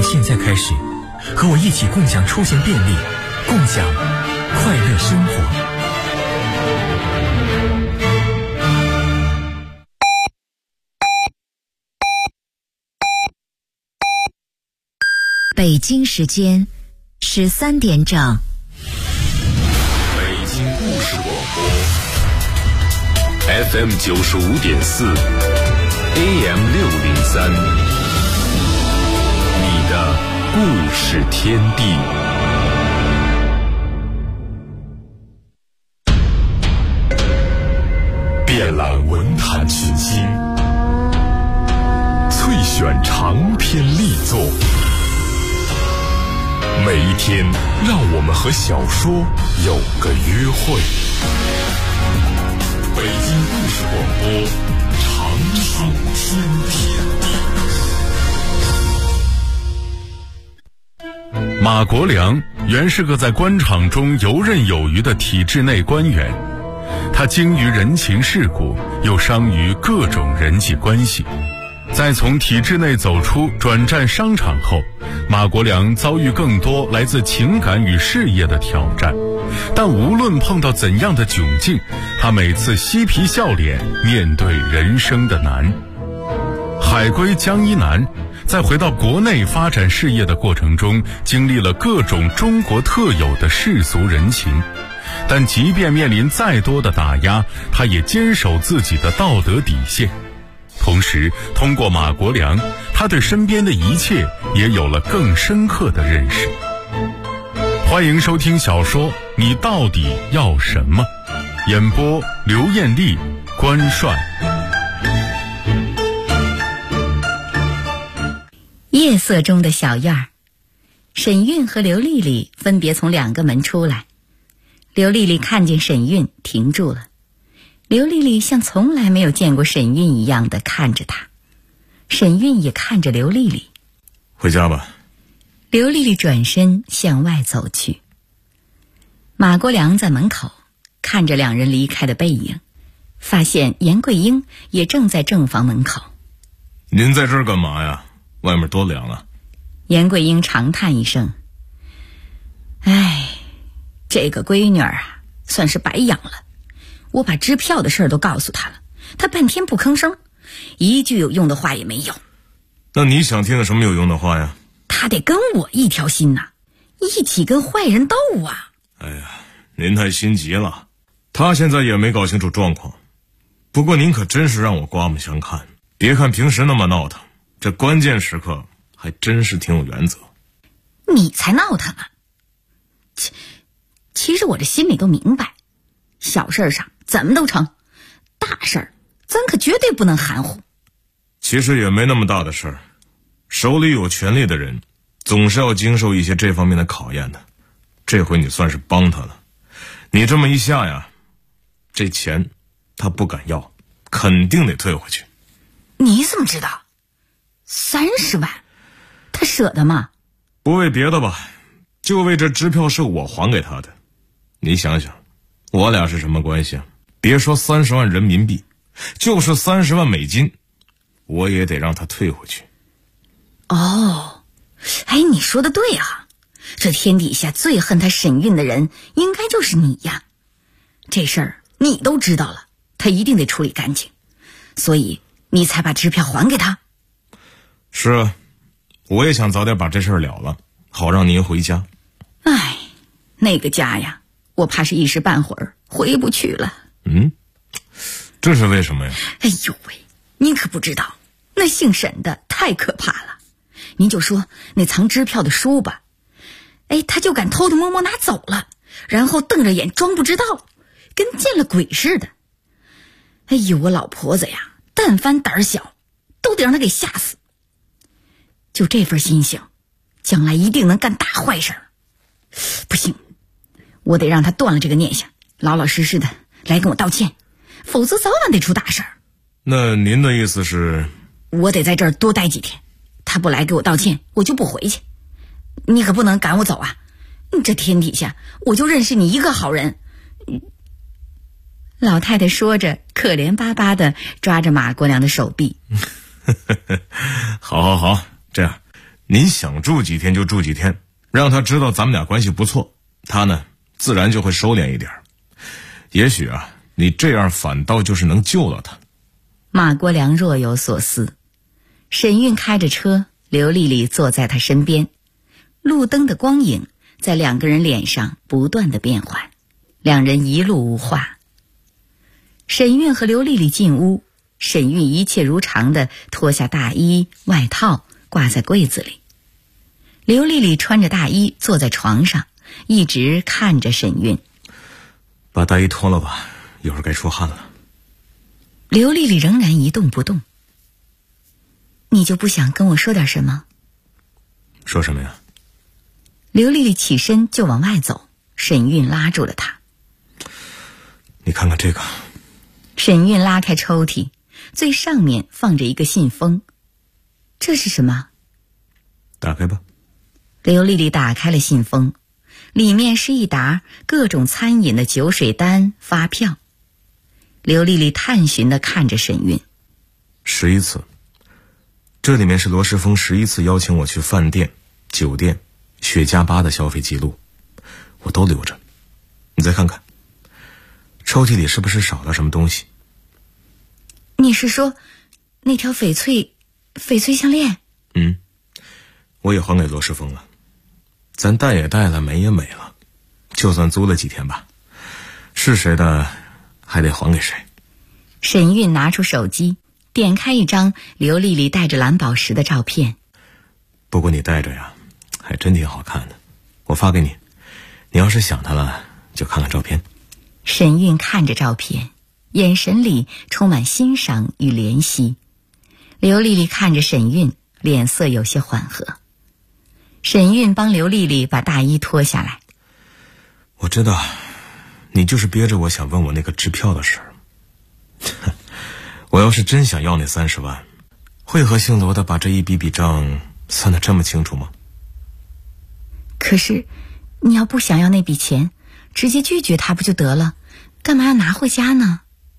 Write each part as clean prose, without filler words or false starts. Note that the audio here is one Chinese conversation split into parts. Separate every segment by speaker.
Speaker 1: 从现在开始，和我一起共享出行便利，共享快乐生活。
Speaker 2: 北京时间13点整。
Speaker 3: 北京故事广播 FM 95.4 AM 603，你的故事天地。遍览文坛群星，萃选长篇力作，每一天让我们和小说有个约会。北京故事广播，长寿天地。马国良原是个在官场中游刃有余的体制内官员，他精于人情世故，又商于各种人际关系。在从体制内走出转战商场后，马国良遭遇更多来自情感与事业的挑战，但无论碰到怎样的窘境，他每次嬉皮笑脸面对人生的难。海归江一南在回到国内发展事业的过程中，经历了各种中国特有的世俗人情，但即便面临再多的打压，他也坚守自己的道德底线。同时通过马国良，他对身边的一切也有了更深刻的认识。欢迎收听小说《你到底要什么》，演播刘艳丽、关帅。
Speaker 2: 夜色中的小院儿，沈韵和刘丽丽分别从2个门出来。刘丽丽看见沈韵停住了，刘丽丽像从来没有见过沈韵一样的看着她，沈韵也看着刘丽丽。
Speaker 3: 回家吧。
Speaker 2: 刘丽丽转身向外走去。马国良在门口看着2人离开的背影，发现严桂英也正在正房门口。
Speaker 3: 您在这儿干嘛呀？外面多凉啊。
Speaker 2: 严桂英长叹一声，哎，这个闺女儿啊，算是白养了。我把支票的事儿都告诉她了，她半天不吭声，一句有用的话也没有。
Speaker 3: 那你想听的什么有用的话呀？
Speaker 2: 她得跟我一条心呐，一起跟坏人斗啊。
Speaker 3: 哎呀，您太心急了，她现在也没搞清楚状况。不过您可真是让我刮目相看，别看平时那么闹腾，这关键时刻还真是挺有原则。
Speaker 2: 你才闹腾呢。其实我这心里都明白，小事上怎么都成，大事儿咱可绝对不能含糊。
Speaker 3: 其实也没那么大的事儿，手里有权力的人总是要经受一些这方面的考验的。这回你算是帮他了，你这么一下呀，这钱他不敢要，肯定得退回去。
Speaker 2: 你怎么知道？30万他舍得吗？
Speaker 3: 不为别的吧，就为这支票是我还给他的。你想想，我俩是什么关系啊？别说30万人民币，就是30万美金，我也得让他退回去。
Speaker 2: 哦，哎，你说的对啊，这天底下最恨他沈韵的人应该就是你呀。这事儿你都知道了，他一定得处理干净，所以你才把支票还给他。
Speaker 3: 是啊，我也想早点把这事儿了了，好让您回家。
Speaker 2: 哎，那个家呀，我怕是一时半会儿回不去了。
Speaker 3: 这是为什么呀？
Speaker 2: 哎呦喂，您可不知道，那姓沈的太可怕了。您就说那藏支票的书吧，哎，他就敢偷偷摸摸拿走了，然后瞪着眼装不知道，跟见了鬼似的。哎呦，我老婆子呀，但凡胆小都得让他给吓死。就这份心性，将来一定能干大坏事。不行，我得让他断了这个念想，老老实实的来跟我道歉，否则早晚得出大事儿。
Speaker 3: 那您的意思是？
Speaker 2: 我得在这儿多待几天，他不来给我道歉，我就不回去。你可不能赶我走啊！这天底下我就认识你一个好人。老太太说着，可怜巴巴的抓着马国良的手臂。
Speaker 3: 好，这样，
Speaker 4: 您想住几天就住几天，让他知道咱们俩关系不错，他呢自然就会收敛一点。也许啊，你这样反倒就是能救了他。
Speaker 2: 马国良若有所思。沈韵开着车，刘丽丽坐在他身边，路灯的光影在两个人脸上不断的变换，两人一路无话。沈韵和刘丽丽进屋，沈韵一切如常地脱下大衣外套挂在柜子里，刘丽丽穿着大衣坐在床上，一直看着沈韵。
Speaker 4: 把大衣脱了吧，一会儿该出汗了。
Speaker 2: 刘丽丽仍然一动不动。你就不想跟我说点什么？
Speaker 4: 说什么呀？
Speaker 2: 刘丽丽起身就往外走，沈韵拉住了她。
Speaker 4: 你看看这个。
Speaker 2: 沈韵拉开抽屉，最上面放着一个信封。这是什么？
Speaker 4: 打开吧。
Speaker 2: 刘丽丽打开了信封，里面是一沓各种餐饮的酒水单、发票。刘丽丽探寻地看着沈韵。
Speaker 4: 11次，这里面是罗世峰11次邀请我去饭店、酒店、雪茄吧的消费记录，我都留着。你再看看，抽屉里是不是少了什么东西？
Speaker 2: 你是说那条翡翠项链？
Speaker 4: 我也还给罗世峰了，咱戴也戴了，美也美了，就算租了几天吧，是谁的还得还给谁。
Speaker 2: 沈韵拿出手机，点开一张刘丽丽戴着蓝宝石的照片。
Speaker 4: 不过你戴着呀，还真挺好看的，我发给你，你要是想她了就看看照片。
Speaker 2: 沈韵看着照片，眼神里充满欣赏与怜惜。刘丽丽看着沈韵，脸色有些缓和。沈韵帮刘丽丽把大衣脱下来。
Speaker 4: 我知道你就是憋着我想问我那个支票的事儿。我要是真想要那30万，会和姓罗的把这一笔账算得这么清楚吗？
Speaker 2: 可是你要不想要那笔钱，直接拒绝他不就得了，干嘛要拿回家呢？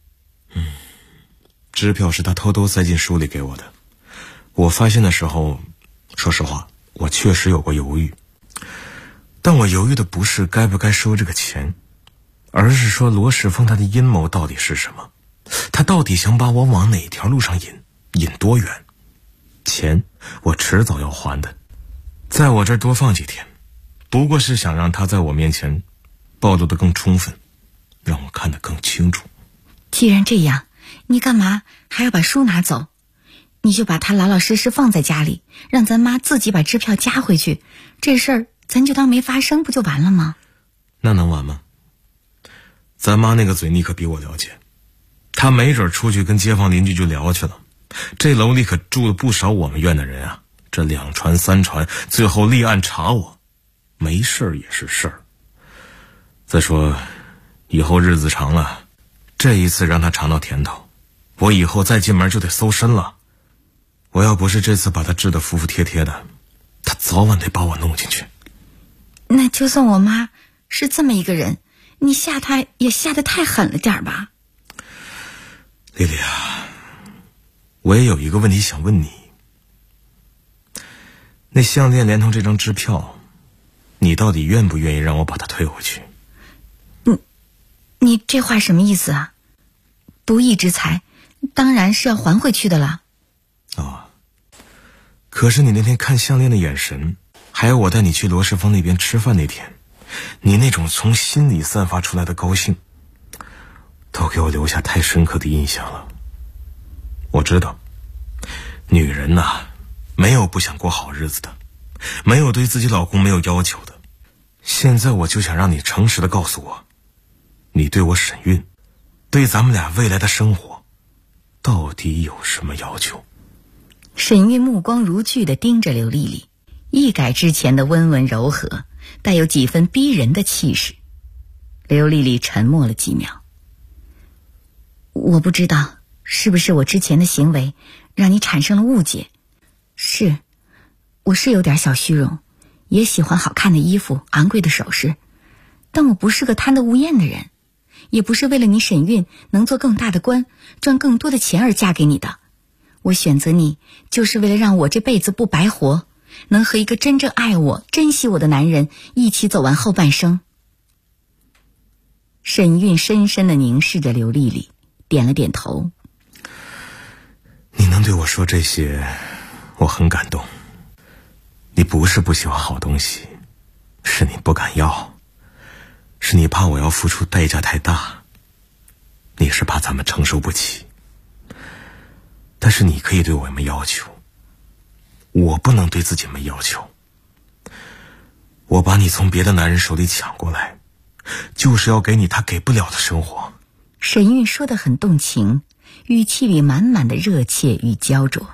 Speaker 4: 支票是他偷偷塞进书里给我的，我发现的时候，说实话我确实有过犹豫，但我犹豫的不是该不该收这个钱，而是说罗世峰他的阴谋到底是什么，他到底想把我往哪条路上引多远？钱我迟早要还的，在我这儿多放几天，不过是想让他在我面前暴露得更充分，让我看得更清楚。
Speaker 2: 既然这样，你干嘛还要把书拿走？你就把它老老实实放在家里，让咱妈自己把支票加回去，这事儿咱就当没发生，不就完了吗？
Speaker 4: 那能完吗？咱妈那个嘴你可比我了解，她没准出去跟街坊邻居就聊去了，这楼里可住了不少我们院的人啊，这2传3传，最后立案查我，没事儿也是事儿。再说以后日子长了，这一次让他尝到甜头，我以后再进门就得搜身了。我要不是这次把他治得服服帖帖的，他早晚得把我弄进去。
Speaker 2: 那就算我妈是这么一个人，你吓她也吓得太狠了点吧？
Speaker 4: 丽丽啊，我也有一个问题想问你，那项链连同这张支票，你到底愿不愿意让我把它退回去？
Speaker 2: 你这话什么意思啊？不义之财当然是要还回去的了。
Speaker 4: 可是你那天看项链的眼神，还有我带你去罗世峰那边吃饭那天，你那种从心里散发出来的高兴，都给我留下太深刻的印象了。我知道女人呐，没有不想过好日子的，没有对自己老公没有要求的。现在我就想让你诚实的告诉我，你对我沈韵，对咱们俩未来的生活到底有什么要求？
Speaker 2: 沈韵目光如炬地盯着刘丽丽，一改之前的温文柔和，带有几分逼人的气势。刘丽丽沉默了几秒。我不知道是不是我之前的行为让你产生了误解，我是有点小虚荣，也喜欢好看的衣服、昂贵的首饰，但我不是个贪得无厌的人，也不是为了你沈韵能做更大的官，赚更多的钱而嫁给你的。我选择你，就是为了让我这辈子不白活， 能和一个真正爱我、珍惜我的男人一起走完后半生。沈韵深深地凝视着刘丽丽，点了点头。
Speaker 4: 你能对我说这些，我很感动。你不是不喜欢好东西，是你不敢要，是你怕我要付出代价太大，你是怕咱们承受不起。但是你可以对我没要求，我不能对自己没要求。我把你从别的男人手里抢过来，就是要给你他给不了的生活。
Speaker 2: 沈韵说得很动情，语气里满满的热切与焦灼。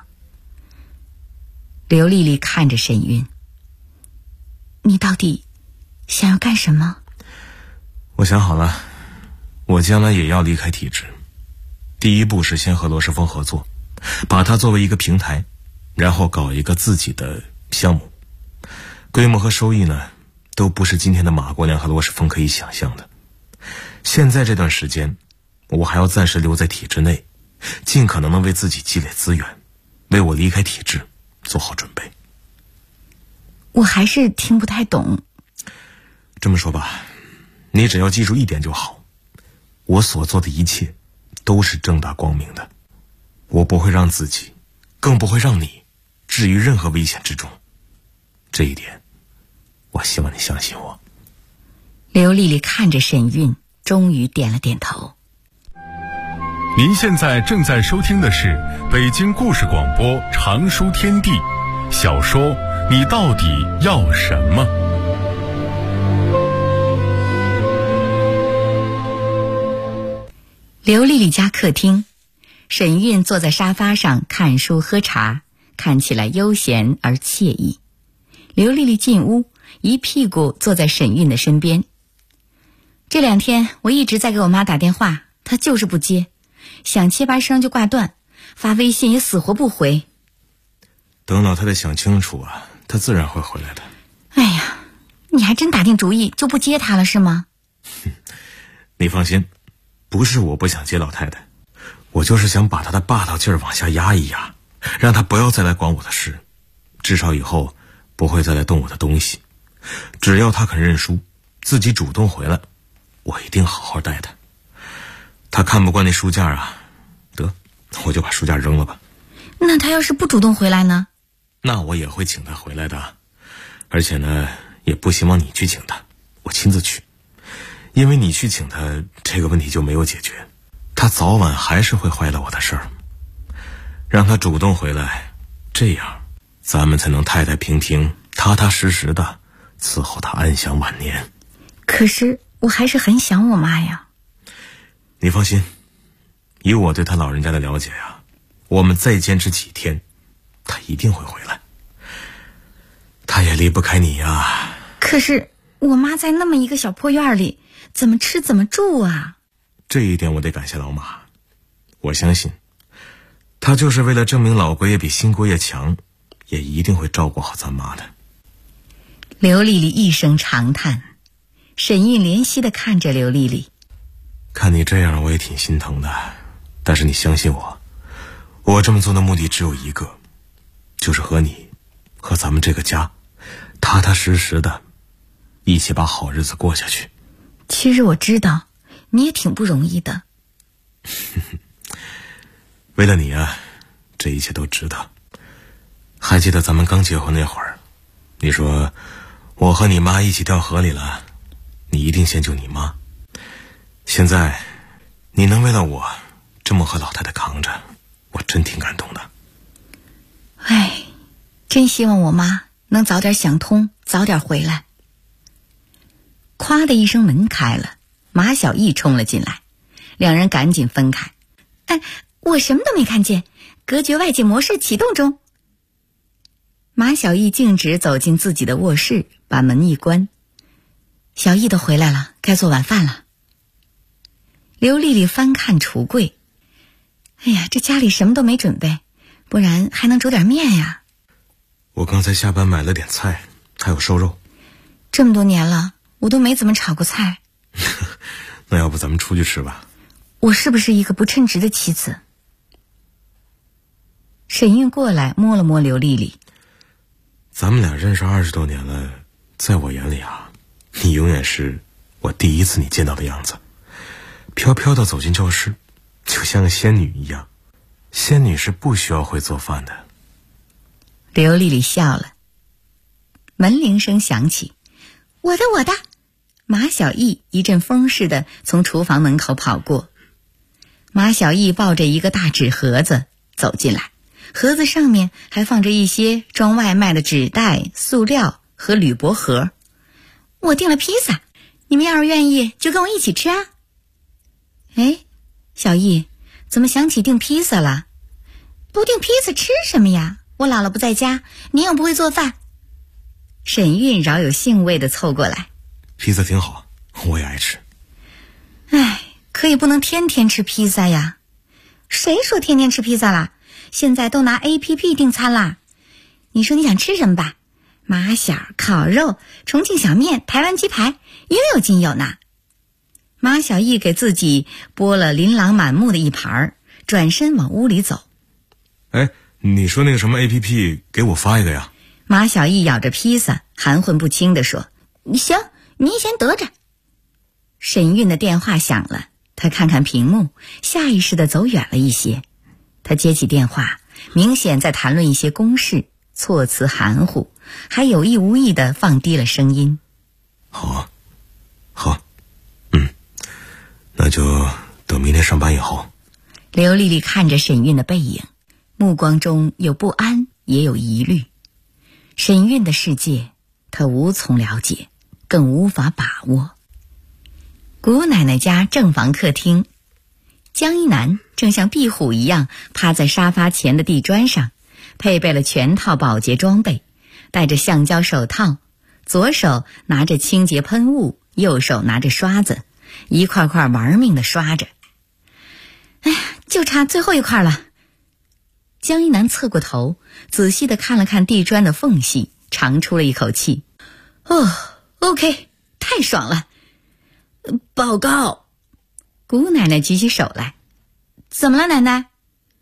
Speaker 2: 刘丽丽看着沈韵，你到底想要干什么？
Speaker 4: 我想好了，我将来也要离开体制。第一步是先和罗世峰合作，把它作为一个平台，然后搞一个自己的项目。规模和收益呢，都不是今天的马国良和罗世峰可以想象的。现在这段时间，我还要暂时留在体制内，尽可能的为自己积累资源，为我离开体制做好准备。
Speaker 2: 我还是听不太懂。
Speaker 4: 这么说吧，你只要记住一点就好，我所做的一切都是正大光明的，我不会让自己，更不会让你置于任何危险之中。这一点，我希望你相信我。
Speaker 2: 刘丽丽看着沈韵，终于点了点头。
Speaker 3: 您现在正在收听的是北京故事广播长书天地小说《你到底要什么》。
Speaker 2: 刘丽丽家客厅，沈韵坐在沙发上看书喝茶，看起来悠闲而惬意。刘丽丽进屋，一屁股坐在沈韵的身边。这2天我一直在给我妈打电话，她就是不接，响7、8声就挂断，发微信也死活不回。
Speaker 4: 等老太太想清楚啊，她自然会回来的。
Speaker 2: 哎呀，你还真打定主意就不接她了是吗？
Speaker 4: 你放心，不是我不想接老太太，我就是想把她的霸道劲儿往下压一压，让她不要再来管我的事，至少以后不会再来动我的东西。只要她肯认输，自己主动回来，我一定好好待她。她看不惯那书架啊，得，我就把书架扔了吧。
Speaker 2: 那她要是不主动回来呢？
Speaker 4: 那我也会请她回来的，而且呢，也不希望你去请她，我亲自去。因为你去请她，这个问题就没有解决，她早晚还是会坏了我的事儿。让她主动回来，这样咱们才能太太平平、踏踏实实的伺候她安享晚年。
Speaker 2: 可是我还是很想我妈呀。
Speaker 4: 你放心，以我对她老人家的了解呀，我们再坚持几天，她一定会回来。她也离不开你呀。
Speaker 2: 可是我妈在那么一个小破院里，怎么吃怎么住啊？
Speaker 4: 这一点我得感谢老马，我相信他就是为了证明老国爷比新国爷强，也一定会照顾好咱妈的。
Speaker 2: 刘丽丽一声长叹，沈韵怜惜地看着刘丽丽。
Speaker 4: 看你这样我也挺心疼的，但是你相信我，我这么做的目的只有一个，就是和你和咱们这个家踏踏实实的一起把好日子过下去。
Speaker 2: 其实我知道你也挺不容易的。
Speaker 4: 为了你啊，这一切都值得。还记得咱们刚结婚那会儿，你说我和你妈一起掉河里了，你一定先救你妈。现在你能为了我这么和老太太扛着，我真挺感动的。
Speaker 2: 哎，真希望我妈能早点想通，早点回来。咵的一声，门开了，马小艺冲了进来，两人赶紧分开。哎，我什么都没看见，隔绝外界模式启动中。马小艺径直走进自己的卧室，把门一关。小艺都回来了，该做晚饭了。刘丽丽翻看橱柜，哎呀，这家里什么都没准备，不然还能煮点面呀。
Speaker 4: 我刚才下班买了点菜，还有瘦肉。
Speaker 2: 这么多年了，我都没怎么炒过菜。
Speaker 4: 那要不咱们出去吃吧？
Speaker 2: 我是不是一个不称职的妻子？沈韵过来摸了摸刘丽丽。
Speaker 4: 咱们俩认识20多年了，在我眼里啊，你永远是我第一次你见到的样子，飘飘地走进教室，就像个仙女一样。仙女是不需要会做饭的。
Speaker 2: 刘丽丽笑了。门铃声响起，我的。马小艺一阵风似的从厨房门口跑过。马小艺抱着一个大纸盒子走进来，盒子上面还放着一些装外卖的纸袋、塑料和铝箔盒。我订了披萨，你们要是愿意就跟我一起吃啊。哎，小艺，怎么想起订披萨了？不订披萨吃什么呀？我姥姥不在家，您又不会做饭。沈韵饶有兴味地凑过来。
Speaker 4: 披萨挺好，我也爱吃。
Speaker 2: 哎，可以不能天天吃披萨呀。谁说天天吃披萨啦？现在都拿 APP 订餐啦。你说你想吃什么吧？马小、烤肉、重庆小面、台湾鸡排，应有尽有呢。马小艺给自己拨了琳琅满目的一盘，转身往屋里走。
Speaker 4: 哎，你说那个什么 APP 给我发一个呀？
Speaker 2: 马小艺咬着披萨，含混不清地说：行，你先得着。沈韵的电话响了，他看看屏幕，下意识地走远了一些。他接起电话，明显在谈论一些公事，措辞含糊，还有意无意地放低了声音。
Speaker 4: 好，那就等明天上班以后。
Speaker 2: 刘丽丽看着沈韵的背影，目光中有不安，也有疑虑。沈韵的世界，她无从了解，更无法把握。姑奶奶家正房客厅，江一南正像壁虎一样趴在沙发前的地砖上，配备了全套保洁装备，戴着橡胶手套，左手拿着清洁喷雾，右手拿着刷子，一块块玩命地刷着。哎呀，就差最后一块了。江一南侧过头，仔细地看了看地砖的缝隙，长出了一口气。OK， 太爽了。报告。姑奶奶举起手来。怎么了，奶奶？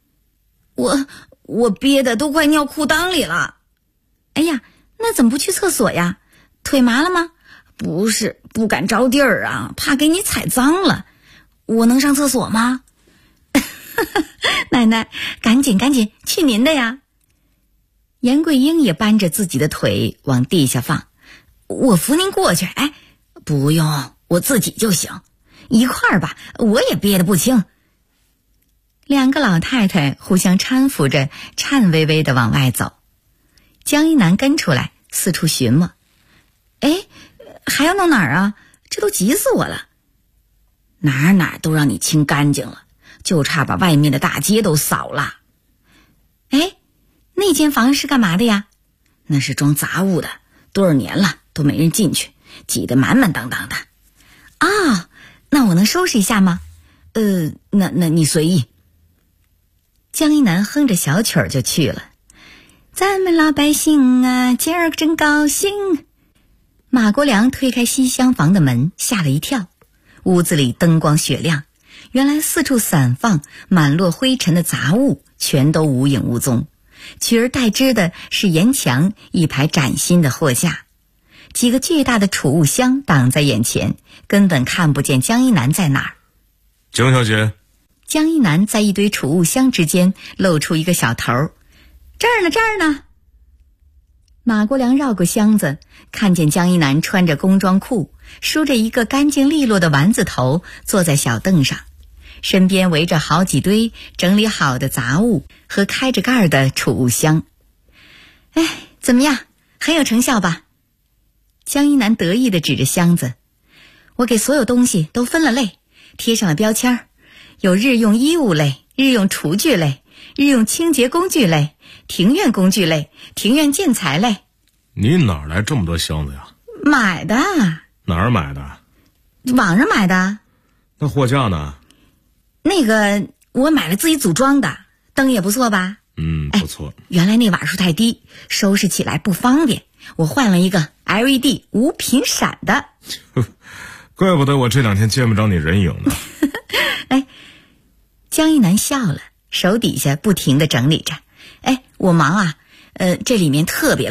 Speaker 2: 我憋得都快尿裤裆里了。哎呀，那怎么不去厕所呀？腿麻了吗？不是，不敢着地儿啊，怕给你踩脏了。我能上厕所吗？奶奶，赶紧去您的呀。严桂英也搬着自己的腿往地下放。我扶您过去。哎，不用，我自己就行。一块儿吧，我也憋得不轻。两个老太太互相搀扶着，颤巍巍地往外走。江一南跟出来，四处寻摸。哎，还要弄哪儿啊？这都急死我了。哪都让你清干净了，就差把外面的大街都扫了。哎，那间房是干嘛的呀？那是装杂物的，多少年了都没人进去，挤得满满当当的。啊，那我能收拾一下吗？那你随意。江一南哼着小曲儿就去了。咱们老百姓啊，今儿真高兴。马国良推开西厢房的门，吓了一跳。屋子里灯光雪亮，原来四处散放满落灰尘的杂物全都无影无踪，取而代之的是沿墙一排崭新的货架，几个巨大的储物箱挡在眼前，根本看不见江一南在哪儿。
Speaker 4: 江小姐。
Speaker 2: 江一南在一堆储物箱之间露出一个小头。这儿呢。马国良绕过箱子，看见江一南穿着工装裤，梳着一个干净利落的丸子头，坐在小凳上，身边围着好几堆整理好的杂物和开着盖的储物箱。哎，怎么样？很有成效吧？江一南得意地指着箱子。我给所有东西都分了类，贴上了标签，有日用衣物类、日用厨具类、日用清洁工具类、庭院工具类、庭院建材类。
Speaker 4: 你哪来这么多箱子呀？
Speaker 2: 买的。
Speaker 4: 哪儿买的？
Speaker 2: 网上买的。
Speaker 4: 那货架呢？
Speaker 2: 那个我买了自己组装的，灯也不错吧？
Speaker 4: 不错。
Speaker 2: 原来那瓦数太低，收拾起来不方便，我换了一个 LED 无频闪的。
Speaker 4: 怪不得我这2天见不着你人影呢。
Speaker 2: 哎，江一南笑了，手底下不停地整理着。哎，我忙啊，这里面特别乱，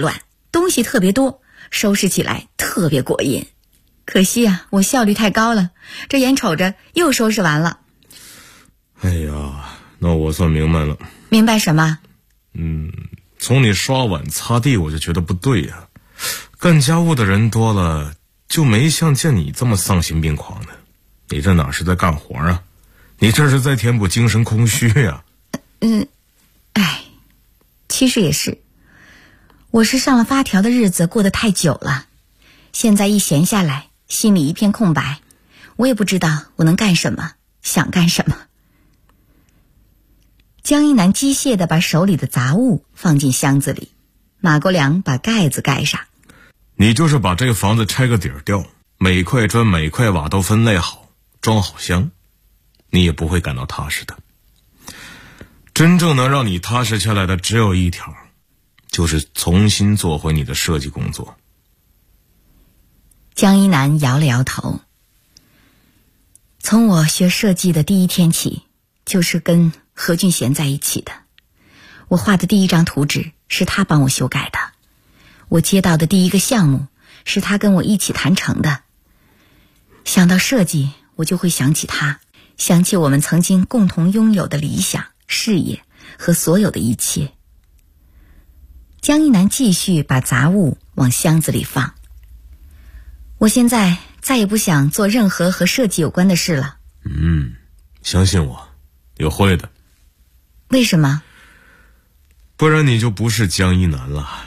Speaker 2: 东西特别多，收拾起来特别过瘾。可惜啊，我效率太高了，这眼瞅着又收拾完了。
Speaker 4: 哎呀，那我算明白了。
Speaker 2: 明白什么？
Speaker 4: 从你刷碗擦地我就觉得不对呀。干家务的人多了，就没像见你这么丧心病狂的。你这哪是在干活啊？你这是在填补精神空虚呀。
Speaker 2: 其实也是，我是上了发条的日子过得太久了，现在一闲下来，心里一片空白，我也不知道我能干什么，想干什么。江一南机械地把手里的杂物放进箱子里，马国良把盖子盖上。
Speaker 4: 你就是把这个房子拆个底儿掉，每块砖每块瓦都分类好，装好箱，你也不会感到踏实的。真正能让你踏实下来的只有一条，就是重新做回你的设计工作。
Speaker 2: 江一南摇了摇头。从我学设计的第一天起，就是跟何俊贤在一起的。我画的第一张图纸是他帮我修改的，我接到的第一个项目是他跟我一起谈成的。想到设计，我就会想起他，想起我们曾经共同拥有的理想、事业和所有的一切。江一南继续把杂物往箱子里放。我现在再也不想做任何和设计有关的事了。
Speaker 4: 相信我，有会的。
Speaker 2: 为什么？
Speaker 4: 不然你就不是江一南了。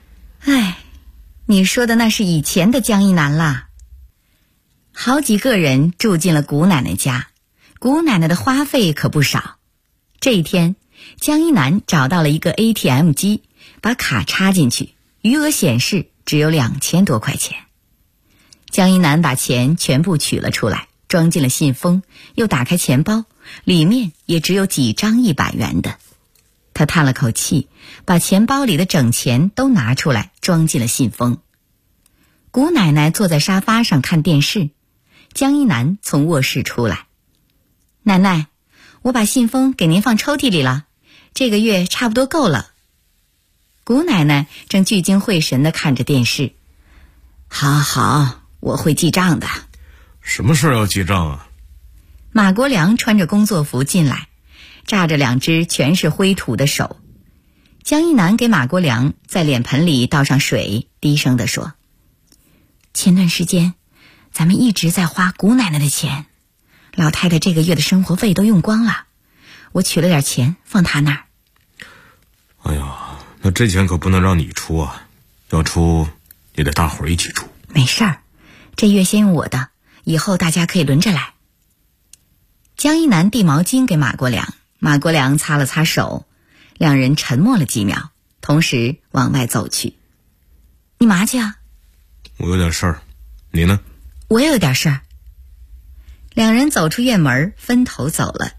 Speaker 2: 你说的那是以前的江一南啦。好几个人住进了谷奶奶家，谷奶奶的花费可不少。这一天，江一南找到了一个 ATM 机，把卡插进去，余额显示只有2000多块钱。江一南把钱全部取了出来，装进了信封，又打开钱包，里面也只有几张100元的。他叹了口气，把钱包里的整钱都拿出来，装进了信封。谷奶奶坐在沙发上看电视，江一南从卧室出来。奶奶，我把信封给您放抽屉里了，这个月差不多够了。谷奶奶正聚精会神地看着电视。好，我会记账的。
Speaker 4: 什么事要记账啊？
Speaker 2: 马国良穿着工作服进来，炸着2只全是灰土的手。江一南给马国良在脸盆里倒上水，低声地说：前段时间咱们一直在花谷奶奶的钱，老太太这个月的生活费都用光了，我取了点钱放她那儿。
Speaker 4: 哎呀，那这钱可不能让你出啊，要出也得大伙儿一起出。
Speaker 2: 没事儿，这月先用我的，以后大家可以轮着来。江一南递毛巾给马国良，马国良擦了擦手，两人沉默了几秒，同时往外走去。你嘛去啊？
Speaker 4: 我有点事儿，你呢？
Speaker 2: 我也有点事儿。两人走出院门，分头走了。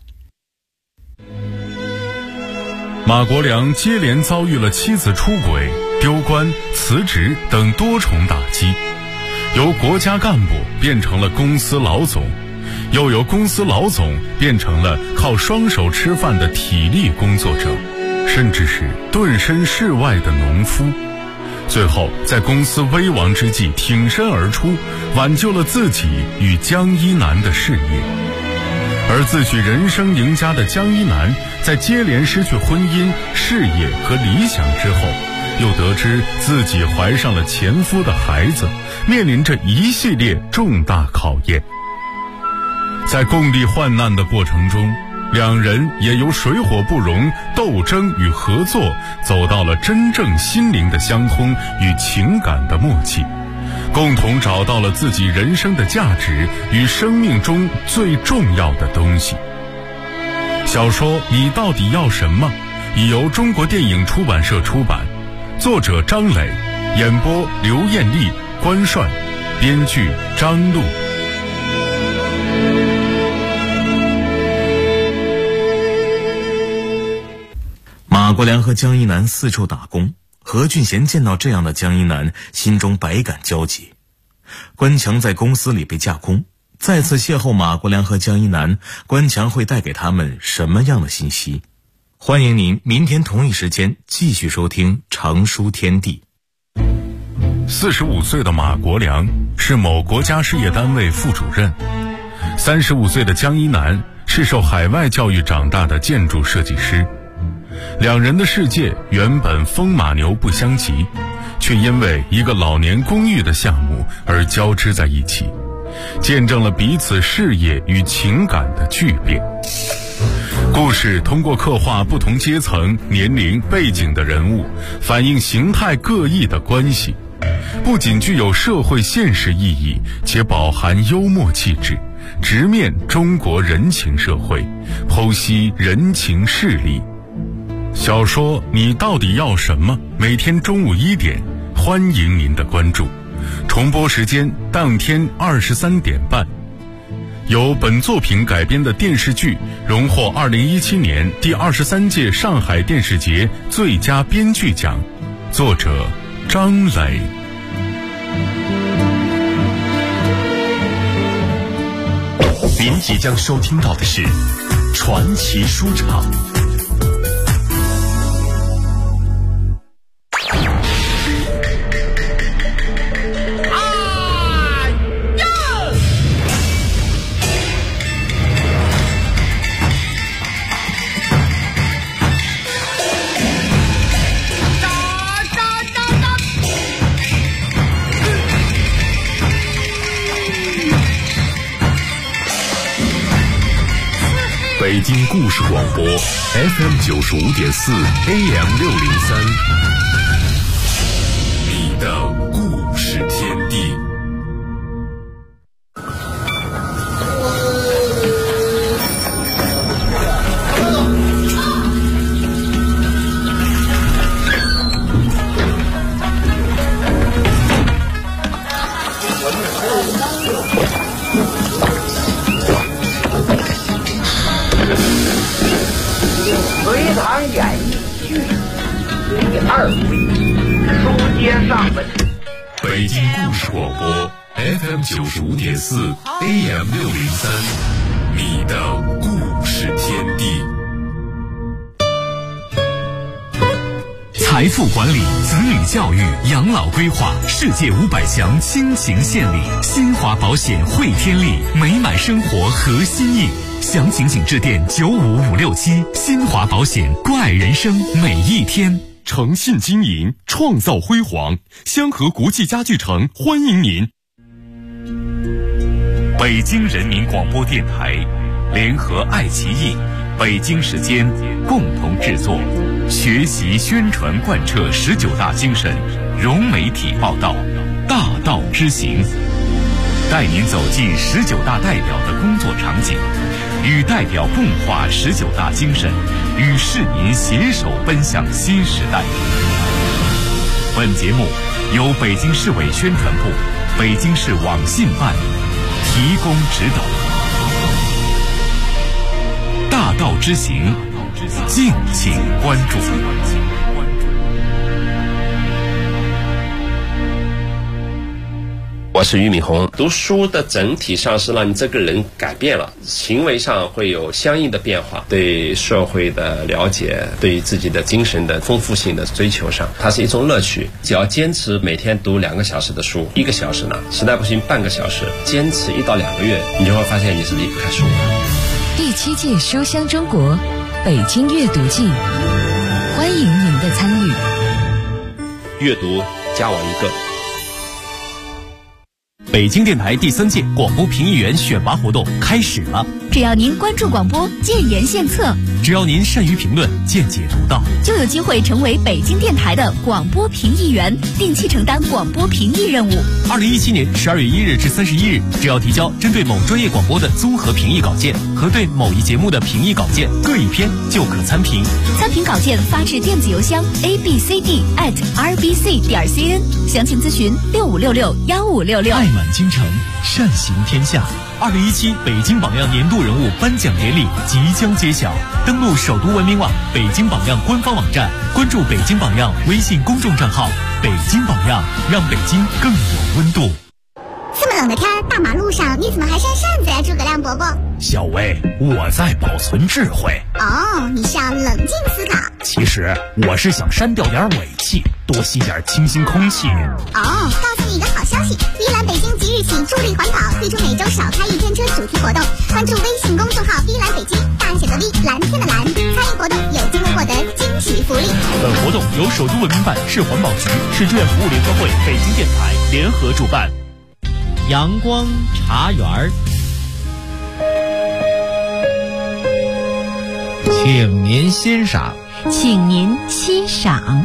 Speaker 3: 马国良接连遭遇了妻子出轨、丢官、辞职等多重打击，由国家干部变成了公司老总，又由公司老总变成了靠双手吃饭的体力工作者，甚至是顿身事外的农夫。最后在公司危亡之际挺身而出，挽救了自己与江一南的事业。而自诩人生赢家的江一南，在接连失去婚姻、事业和理想之后，又得知自己怀上了前夫的孩子，面临着一系列重大考验。在共历患难的过程中，两人也由水火不容、斗争与合作，走到了真正心灵的相通与情感的默契，共同找到了自己人生的价值与生命中最重要的东西。小说《你到底要什么》已由中国电影出版社出版，作者张磊，演播刘艳丽、关帅，编剧张璐。
Speaker 4: 马国良和江一南四处打工，何俊贤见到这样的江一南，心中百感交集。关强在公司里被架空，再次邂逅马国良和江一南，关强会带给他们什么样的信息？欢迎您明天同一时间继续收听《长书天地》。
Speaker 3: 45岁的马国良是某国家事业单位副主任，35岁的江一楠是受海外教育长大的建筑设计师。两人的世界原本风马牛不相及，却因为一个老年公寓的项目而交织在一起，见证了彼此事业与情感的巨变。故事通过刻画不同阶层、年龄、背景的人物，反映形态各异的关系，不仅具有社会现实意义，且饱含幽默气质，直面中国人情社会，剖析人情势力。小说《你到底要什么》每天中午1点，欢迎您的关注。重播时间当天23点半。由本作品改编的电视剧荣获2017年第23届上海电视节最佳编剧奖，作者张磊。
Speaker 1: 您即将收听到的是传奇书场。北京故事广播 FM 95.4 AM 603，你的故事天地。
Speaker 5: 隋唐演义序第2回，书接上文。
Speaker 1: 北京故事广播 FM 95.4 AM 603，你的故事天地。财富管理、子女教育、养老规划，世界500强倾情献礼，新华保险汇天利，美满生活核心意。详情请致电95567，新华保险，关爱人生每一天。诚信经营，创造辉煌，香河国际家具城欢迎您。北京人民广播电台联合爱奇艺、北京时间共同制作，学习宣传贯彻19大精神，融媒体报道，大道之行，带您走进19大代表的工作场景，与代表共话19大精神，与市民携手奔向新时代。本节目由北京市委宣传部、北京市网信办提供指导。大道之行，敬请关注。
Speaker 6: 我是俞敏洪。读书的整体上是让你这个人改变了，行为上会有相应的变化，对社会的了解，对自己的精神的丰富性的追求上，它是一种乐趣。只要坚持每天读2个小时的书，1个小时呢，实在不行半个小时，坚持1到2个月，你就会发现你是离不开书的。
Speaker 7: 第7届书香中国北京阅读季，欢迎您的参与。
Speaker 6: 阅读加我1个。
Speaker 8: 北京电台第3届广播评议员选拔活动开始了。
Speaker 7: 只要您关注广播，建言献策；
Speaker 8: 只要您善于评论，见解独到，
Speaker 7: 就有机会成为北京电台的广播评议员，定期承担广播评议任务。
Speaker 8: 2017年12月1日至31日，只要提交针对某专业广播的综合评议稿件和对某一节目的评议稿件各1篇，就可参评。
Speaker 7: 参评稿件发至电子邮箱 abcd@rbc.cn， 详情咨询65661566。
Speaker 8: 爱满京城，善行天下。2017北京榜样年度人物颁奖典礼即将揭晓，登录首都文明网、北京榜样官方网站，关注北京榜样微信公众账号，北京榜样，让北京更有温度。
Speaker 9: 这么冷的天，大马路上你怎么还扇扇子呀，诸葛亮伯伯？
Speaker 10: 小薇，我在保存智慧。
Speaker 9: 哦，你是要冷静思考。
Speaker 10: 其实我是想删掉点尾气，多吸点清新空气。
Speaker 9: 哦，告诉你一个好消息，碧蓝北京即日起助力环保，推出每周少开一天车主题活动。关注微信公众号碧蓝北京，大写的 V， 蓝天的蓝，参与活动有机会获得惊喜福利。
Speaker 8: 本活动由首都文明办、市环保局、市志愿服务联合会、北京电台联合主办。
Speaker 11: 阳光茶园儿，请您欣赏，
Speaker 7: 请您欣赏，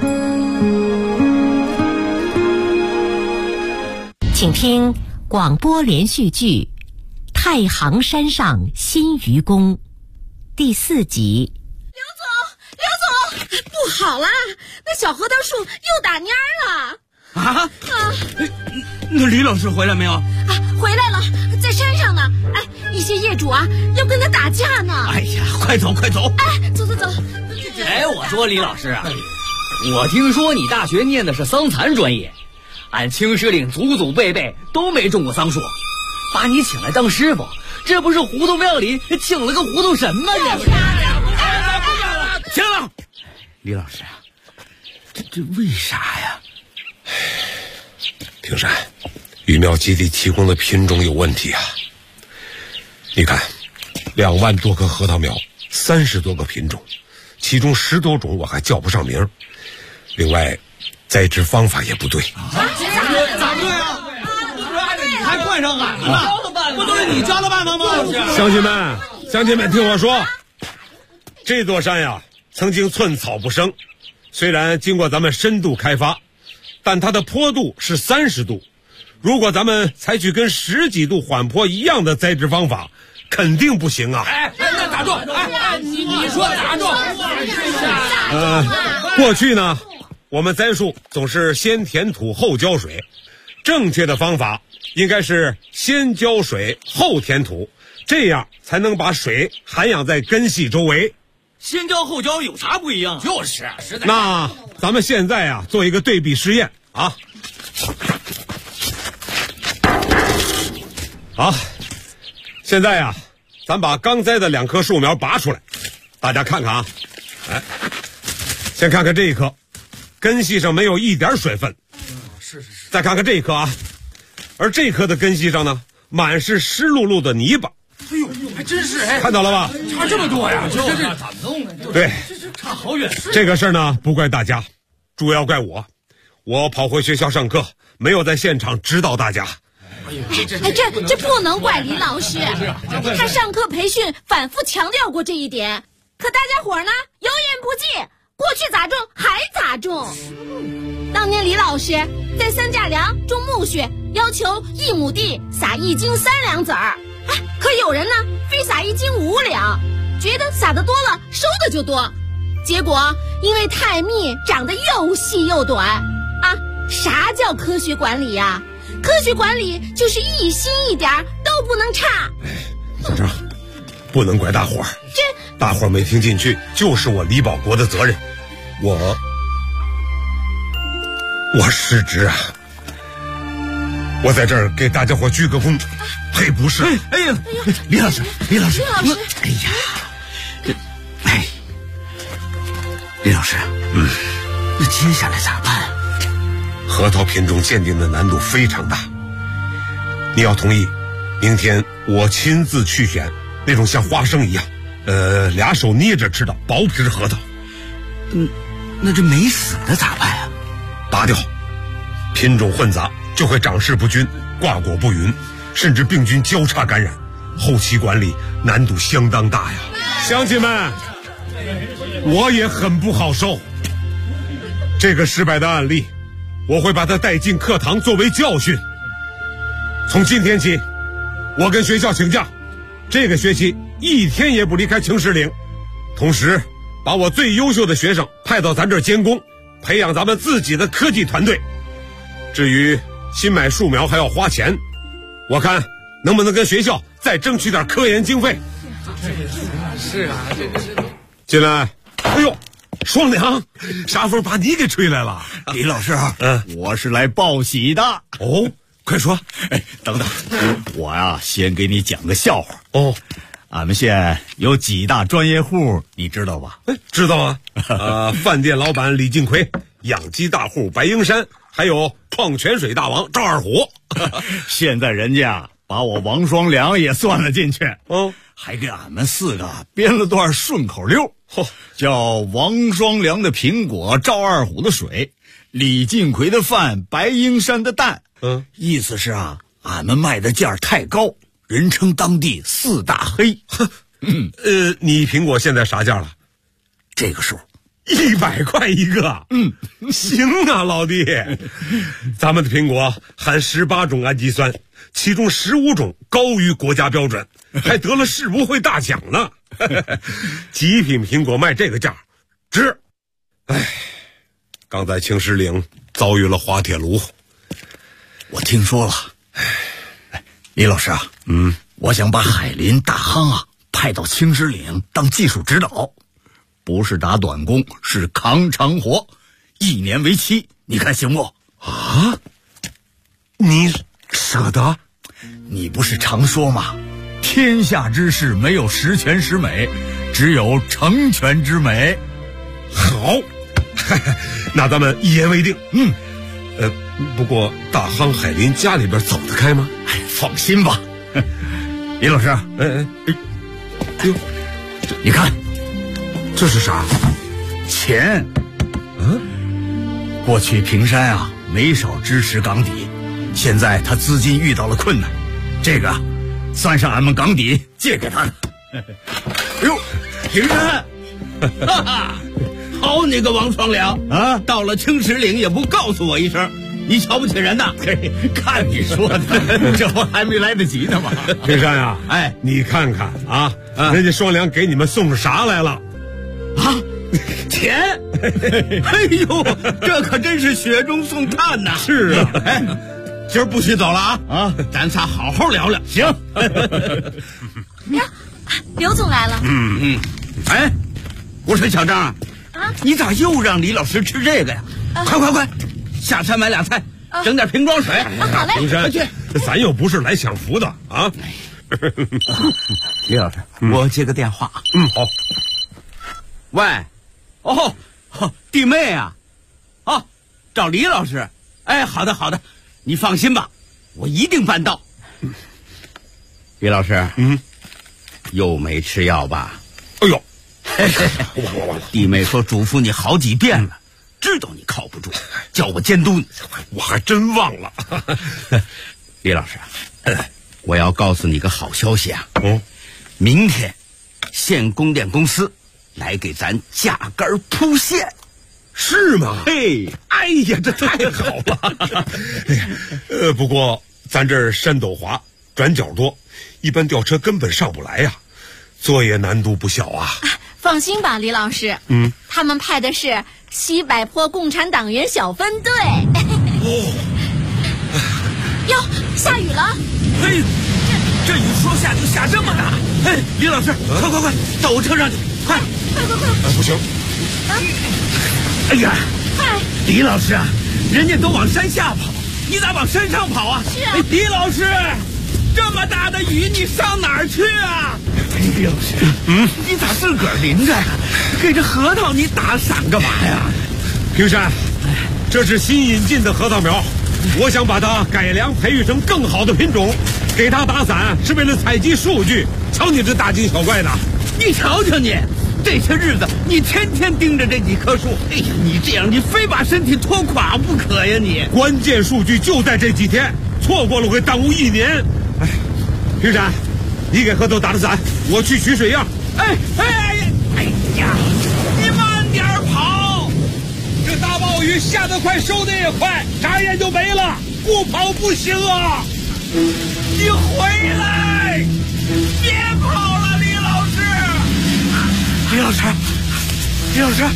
Speaker 7: 请听广播连续剧《太行山上新愚公》第4集。
Speaker 2: 刘总，不好啦！那小核桃树又打蔫了。
Speaker 12: 那李老师回来没有？
Speaker 2: 回来了，在山上呢。一些业主要跟他打架呢。
Speaker 12: 哎呀，快走！
Speaker 2: 走。
Speaker 12: 我说李老师啊，我听说你大学念的是桑蚕专业，俺青石岭祖祖辈辈都没种过桑树，把你请来当师傅，这不是胡同庙里请了个糊涂神吗？行了，李老师啊，这为啥呀？
Speaker 13: 平山，育苗基地提供的品种有问题啊！你看，2万多棵核桃苗，30多个品种，其中10多种我还叫不上名。另外，栽植方法也不对。
Speaker 12: 咋不对啊？你还怪上俺了？不都是你教的办法吗？
Speaker 13: 乡亲们，听我说，这座山呀，曾经寸草不生，虽然经过咱们深度开发，但它的坡度是30度。如果咱们采取跟10几度缓坡一样的栽植方法，肯定不行啊！
Speaker 12: 那咋种？你说咋种？
Speaker 13: 过去呢，我们栽树总是先填土后浇水，正确的方法应该是先浇水后填土，这样才能把水涵养在根系周围。
Speaker 12: 先浇后浇有啥不一样？就是实在。
Speaker 13: 那咱们现在做一个对比实验啊。好，现在咱把刚栽的2棵树苗拔出来，大家看看啊。先看看这一棵，根系上没有一点水分。
Speaker 12: 是。
Speaker 13: 再看看这一棵啊，而这棵的根系上呢，满是湿漉漉的泥巴。
Speaker 12: 哎呦，还真是
Speaker 13: 看到了吧？
Speaker 12: 差这么多呀！这怎么弄的？
Speaker 13: 对，
Speaker 12: 这差好远。
Speaker 13: 这个事儿呢，不怪大家，主要怪我。我跑回学校上课，没有在现场指导大家。
Speaker 2: 这不能怪李老师，他上课培训反复强调过这一点，可大家伙呢有眼不记，过去咋种还咋种。当年李老师在3架梁种苜蓿，要求1亩地撒1斤3两籽儿，可有人呢非撒1斤5两，觉得撒的多了收的就多，结果因为太密，长得又细又短。啥叫科学管理呀？科学管理就是一心一点都不能差。
Speaker 13: 小张，不能怪大伙儿，大伙儿没听进去，就是我李保国的责任。我失职啊！我在这儿给大家伙鞠个躬，赔不是。
Speaker 12: 哎呀，李老师，
Speaker 2: 李老师，
Speaker 12: 哎呀，李老师，那接下来咋办？
Speaker 13: 核桃品种鉴定的难度非常大，你要同意，明天我亲自去选那种像花生一样，2手捏着吃的薄皮核桃。
Speaker 12: 那这没死的咋办啊？
Speaker 13: 拔掉，品种混杂就会长势不均，挂果不匀，甚至病菌交叉感染，后期管理难度相当大呀。乡亲们，我也很不好受。这个失败的案例，我会把它带进课堂作为教训。从今天起，我跟学校请假，这个学期1天也不离开青石岭，同时把我最优秀的学生派到咱这儿监工，培养咱们自己的科技团队。至于新买树苗还要花钱，我看能不能跟学校再争取点科研经费。
Speaker 12: 是啊，这个是
Speaker 13: 进来。哎呦，双良，啥风把你给吹来了？
Speaker 14: 李老师，我是来报喜的。
Speaker 13: 哦， 快说。
Speaker 10: 等等，我呀先给你讲个笑话。
Speaker 13: 哦，
Speaker 10: 俺们县有几大专业户，你知道吧？
Speaker 13: 知道啊。饭店老板李进奎，养鸡大户白英山，还有矿泉水大王赵二虎。
Speaker 10: 现在人家把我王双良也算了进去，还给俺们4个编了段顺口溜，叫王双良的苹果，赵二虎的水，李进奎的饭，白英山的蛋。意思是啊，俺们卖的价太高，人称当地4大黑。
Speaker 13: 你苹果现在啥价了？
Speaker 10: 这个数
Speaker 13: 100块一个。行啊，老弟，咱们的苹果含18种氨基酸，其中15种高于国家标准，还得了世博会大奖呢。极品苹果卖这个价，值。刚在青石岭遭遇了滑铁卢，
Speaker 10: 我听说了。李老师啊，我想把海林、大夯啊派到青石岭当技术指导，不是打短工，是扛长活，1年为期，你看行不？
Speaker 13: 啊？你舍得？
Speaker 10: 你不是常说吗？天下之事没有十全十美，只有成全之美。
Speaker 13: 好，那咱们一言为定。不过大夯海林家里边走得开吗？
Speaker 10: 放心吧。李老师，
Speaker 13: 哟，
Speaker 10: 你看，
Speaker 13: 这是啥？
Speaker 10: 钱。过去平山啊没少支持港底，现在他资金遇到了困难，这个算是俺们港底借给他的。
Speaker 14: 哎呦，平山，哈哈，好你个王双良啊！到了青石岭也不告诉我一声，你瞧不起人呐？
Speaker 10: 看你说的，这不还没来得及呢吗？
Speaker 13: 平山呀，你看看啊，人家双良给你们送啥来了？
Speaker 14: 啊，钱！哎呦，这可真是雪中送炭呐！
Speaker 13: 是啊，
Speaker 14: 今儿不许走了啊！咱仨好好聊聊。
Speaker 10: 行。
Speaker 15: 呀，刘总来了。
Speaker 14: 我说小张你咋又让李老师吃这个呀？快，下山买俩菜，整点瓶装水。
Speaker 15: 好嘞，
Speaker 13: 平山，咱又不是来享福的啊。
Speaker 14: 李老师，我接个电话。
Speaker 13: 好。
Speaker 14: 喂，弟妹啊，找李老师。好的，你放心吧，我一定办到。李老师，又没吃药吧？
Speaker 13: 哎呦，
Speaker 14: 弟妹说嘱咐你好几遍了，知道你靠不住，叫我监督你，
Speaker 13: 我还真忘了。
Speaker 14: 李老师，我要告诉你个好消息啊！明天县供电公司来给咱价杆铺线。
Speaker 13: 是吗？哎呀，这太好了！不过咱这儿山陡滑，转角多，一般吊车根本上不来呀，作业难度不小啊。
Speaker 15: 放心吧，李老师。他们派的是西柏坡共产党员小分队。哟，下雨了！
Speaker 14: 这雨说下就下这么大！李老师，快，到我车上去！快！
Speaker 13: 不行！
Speaker 14: 哎呀，李老师啊，人家都往山下跑，你咋往山上跑啊？
Speaker 15: 是啊，
Speaker 14: 李老师，这么大的雨，你上哪儿去啊？李老师，你咋自个儿淋着呀？给这核桃你打伞干嘛呀？
Speaker 13: 平山，这是新引进的核桃苗，我想把它改良培育成更好的品种，给它打伞是为了采集数据。瞧你这大惊小怪的，
Speaker 14: 你瞧瞧你。这些日子你天天盯着这几棵树，哎呀，你这样你非把身体拖垮不可呀你！
Speaker 13: 关键数据就在这几天，错过了会耽误1年。平山，你给核桃打着伞，我去取水样。
Speaker 14: 哎呀，你慢点跑！
Speaker 13: 这大暴雨下得快，收得也快，眨眼就没了，不跑不行啊！
Speaker 14: 你回来，别跑了，李老师！李老师，李老师，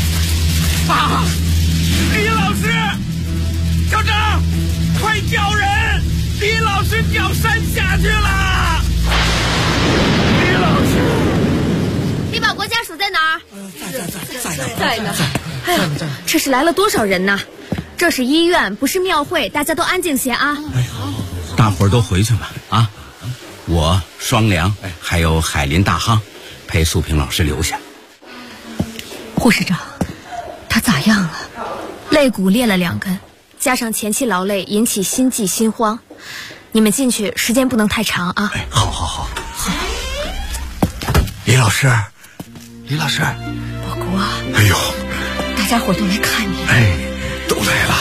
Speaker 14: 小张，快叫人！李老师掉山下去了。李老师，
Speaker 15: 李保国家属在哪儿？
Speaker 2: 在呢。哎呀，这是来了多少人呐？
Speaker 15: 这是医院，不是庙会，大家都安静些啊！
Speaker 14: 哎呀，大伙儿都回去吧啊！我双良还有海林、大夯陪素萍老师留下。
Speaker 2: 护士长，他咋样了？
Speaker 15: 肋骨裂了2根，加上前期劳累引起心悸心慌。你们进去，时间不能太长啊！
Speaker 10: 好。李老师，
Speaker 2: 伯国，
Speaker 10: 哎呦，
Speaker 2: 大家伙都来看你，
Speaker 10: 都来了。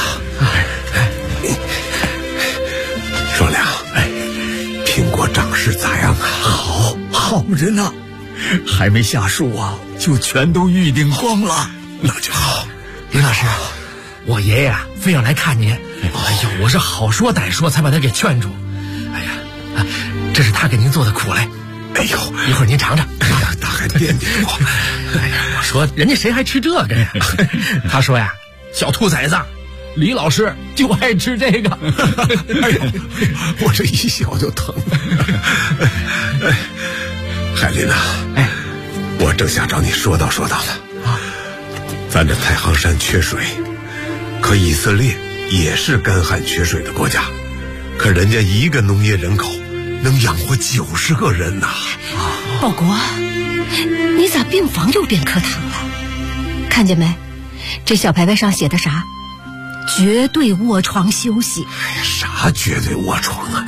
Speaker 13: 双良，苹果长势咋样啊？
Speaker 10: 好着呢，还没下树啊，就全都预定光了。
Speaker 13: 那就好。
Speaker 16: 李老师，我爷爷非要来看您，我是好说歹说才把他给劝住。这是他给您做的苦嘞。一会儿您尝尝。
Speaker 13: 他还惦记我。
Speaker 16: 我说人家谁还吃这个呀？他说呀，小兔崽子，李老师就爱吃这个。
Speaker 13: 我这一小就疼。海林呐，我正想找你说道呢。咱这太行山缺水，可以色列也是干旱缺水的国家，可人家一个农业人口能养活90个人呐！
Speaker 2: 保国，你咋病房又变课堂了？看见没？这小牌牌上写的啥？绝对卧床休息。
Speaker 13: 啥绝对卧床啊？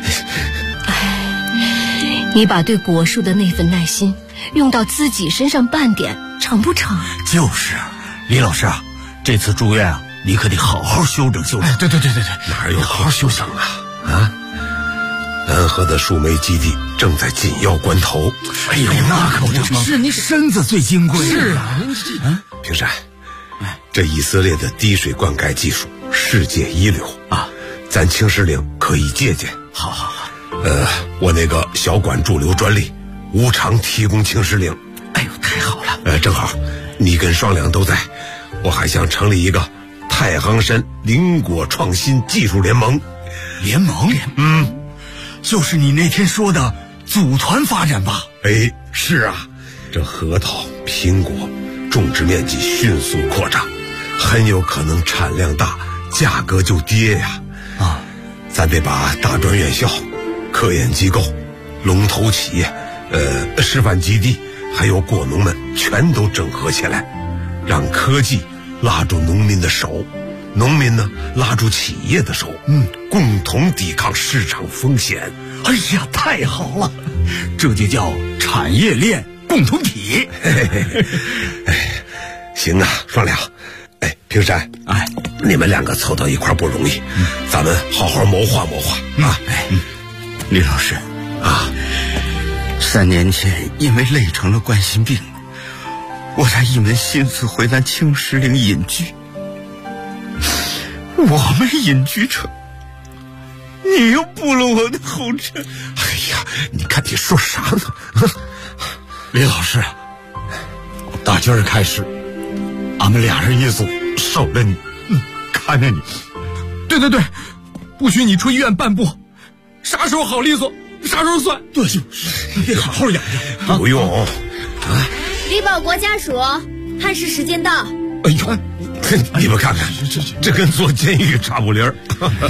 Speaker 2: 你把对果树的那份耐心用到自己身上半点，成不成？
Speaker 10: 就是，李老师啊，这次住院啊，你可得好好休整。
Speaker 16: 对，
Speaker 13: 哪有好好休整啊？南河的树莓基地正在紧要关头。
Speaker 10: 那可不成，是您身子最金贵。
Speaker 16: 是啊，
Speaker 13: 平山，这以色列的滴水灌溉技术世界一流啊，咱青石岭可以借鉴。
Speaker 10: 好。
Speaker 13: 我那个小管驻留专利无偿提供青石岭。
Speaker 10: 太好了。
Speaker 13: 正好你跟双良都在，我还想成立一个太行山林果创新技术联盟。
Speaker 10: 联盟？就是你那天说的组团发展吧？
Speaker 13: 是啊，这核桃、苹果种植面积迅速扩张，很有可能产量大，价格就跌呀。咱得把大专院校、科研机构、龙头企业、示范基地还有果农们全都整合起来，让科技拉住农民的手，农民呢拉住企业的手，共同抵抗市场风险。
Speaker 10: 太好了，这就叫产业链共同体。
Speaker 13: 行啊，双良，平山，你们2个凑到一块不容易，咱们好好谋划谋划啊。
Speaker 14: 李老师啊，3年前因为累成了冠心病，我才一门心思回咱青石岭隐居。我没隐居成，你又步了我的后尘。
Speaker 13: 你看你说啥呢？
Speaker 10: 李老师，打今儿开始，俺们2人一组，守着你，看着你。
Speaker 16: 对，不许你出医院半步，啥时候好利索，啥时候算。
Speaker 10: 对，你得好好养着。
Speaker 13: 不用。
Speaker 15: 李保国家属，探视时间到。
Speaker 13: 你们看看，这跟坐监狱差不离儿。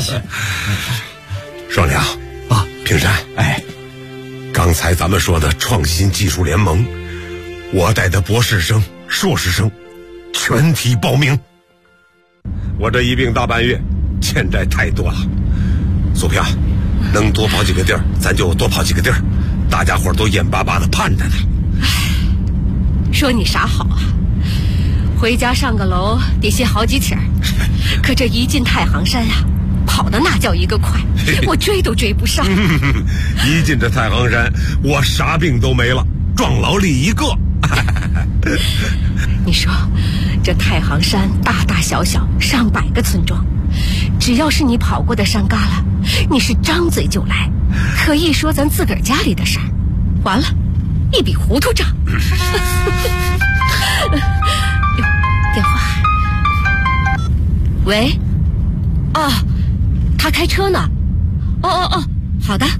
Speaker 13: 双良啊，平山，刚才咱们说的创新技术联盟，我带的博士生、硕士生全体报名。我这一病大半月，欠债太多了。苏萍，能多跑几个地儿，咱就多跑几个地儿，大家伙都眼巴巴的盼着呢。
Speaker 2: 说你啥好啊？回家上个楼得歇好几尺，可这一进太行山啊，跑的那叫一个快，我追都追不上。
Speaker 13: 一进这太行山，我啥病都没了，壮劳力一个。
Speaker 2: 你说这太行山大大小小上百个村庄，只要是你跑过的山旮旯，你是张嘴就来，可一说咱自个儿家里的事儿，完了一笔糊涂账。电话，喂，他开车呢。好的。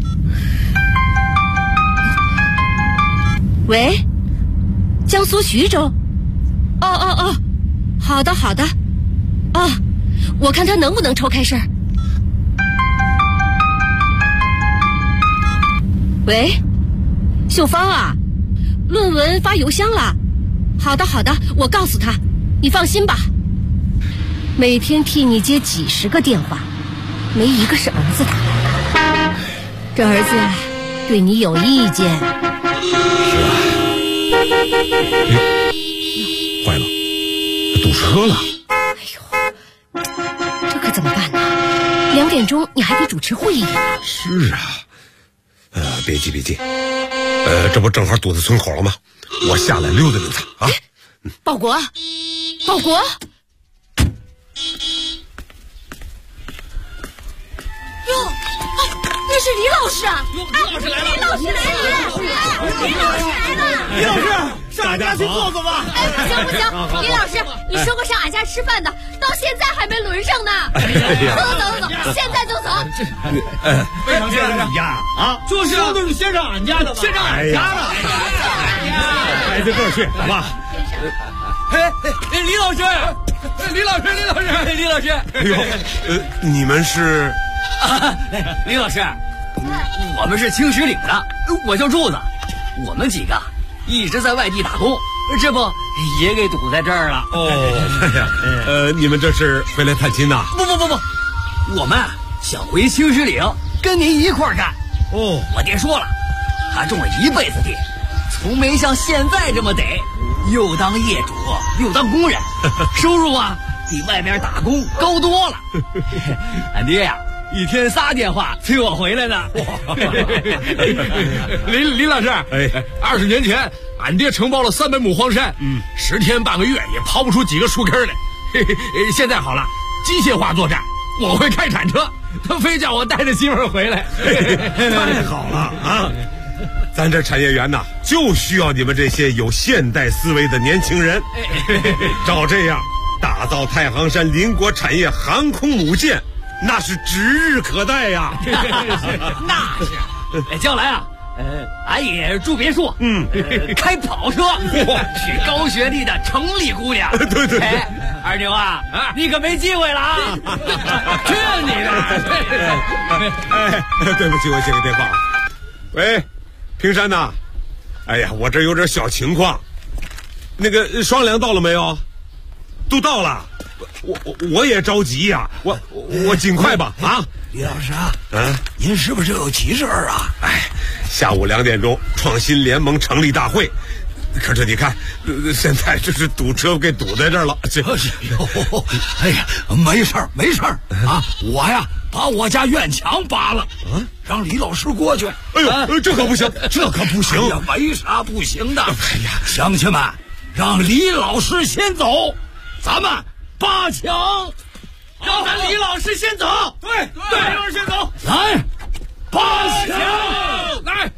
Speaker 2: 喂，江苏徐州。好的。
Speaker 15: 我看他能不能抽开声。喂，秀芳啊，论文发邮箱了。好的好的，我告诉他，你放心吧。每天替你接几10个电话，没一个是儿子的。这儿子啊，对你有意见。
Speaker 13: 是吧？坏了，堵车了。
Speaker 15: 这可怎么办呢？2点钟你还得主持会议呢。
Speaker 13: 是啊，别急别急，这不正好堵在村口了吗？我下来溜达溜达啊。
Speaker 15: 保国，保国，哟，那是李老师啊！
Speaker 14: 李老师来了！
Speaker 15: 李老师来了！李老师来了！
Speaker 14: 李老师，上俺家去坐坐吧。
Speaker 15: 哎，不行不行，李老师，你说过上俺家吃饭的，到现在还没轮上呢。走，现在就走。
Speaker 14: 非常谢谢你家啊！就是都是先上俺家的，先上俺家的。
Speaker 13: 挨着这儿去，走吧。
Speaker 14: 李老师，李老师。
Speaker 13: 哎呦，你们是？
Speaker 12: 李老师，我们是青石岭的，我叫柱子，我们几个一直在外地打工，这不也给堵在这儿了。
Speaker 13: 哎呀，你们这是回来探亲呐？
Speaker 12: 不，我们想回青石岭跟您一块儿干。我爹说了，他种了一辈子地，从没像现在这么得，又当业主又当工人，收入啊比外面打工高多了。俺爹呀，一天3电话催我回来呢。
Speaker 16: 李老师，20年前俺爹承包了300亩荒山，10天半个月也刨不出几个树根来。现在好了，机械化作战，我会开铲车，他非叫我带着媳妇儿回来。
Speaker 13: 太好了啊！咱这产业园呐，就需要你们这些有现代思维的年轻人。照这样打造太行山邻国产业航空母舰，那是指日可待呀！
Speaker 12: 那是，将来啊，俺也住别墅，开跑车，娶高学历的城里姑娘。
Speaker 13: 对，
Speaker 12: 二牛啊，你可没机会了啊！去你
Speaker 13: 的！对不起，我接个电话。喂，平山呐，哎呀，我这有点小情况，那个双粮到了没有？都到了，我也着急呀，我尽快吧啊！
Speaker 17: 李老师啊，您是不是有急事儿啊？
Speaker 13: 下午2点钟，创新联盟成立大会。可是你看，现在这是堵车给堵在这儿了。
Speaker 17: 哎呀，没事儿啊！我呀把我家院墙扒了，让李老师过去。
Speaker 13: 哎呦，这可不行，
Speaker 17: 哎呀，没啥不行的。哎呀，乡亲们，让李老师先走，咱们扒墙，
Speaker 14: 让咱李老师先走。对，李老师先走。
Speaker 17: 来，扒墙，
Speaker 14: 来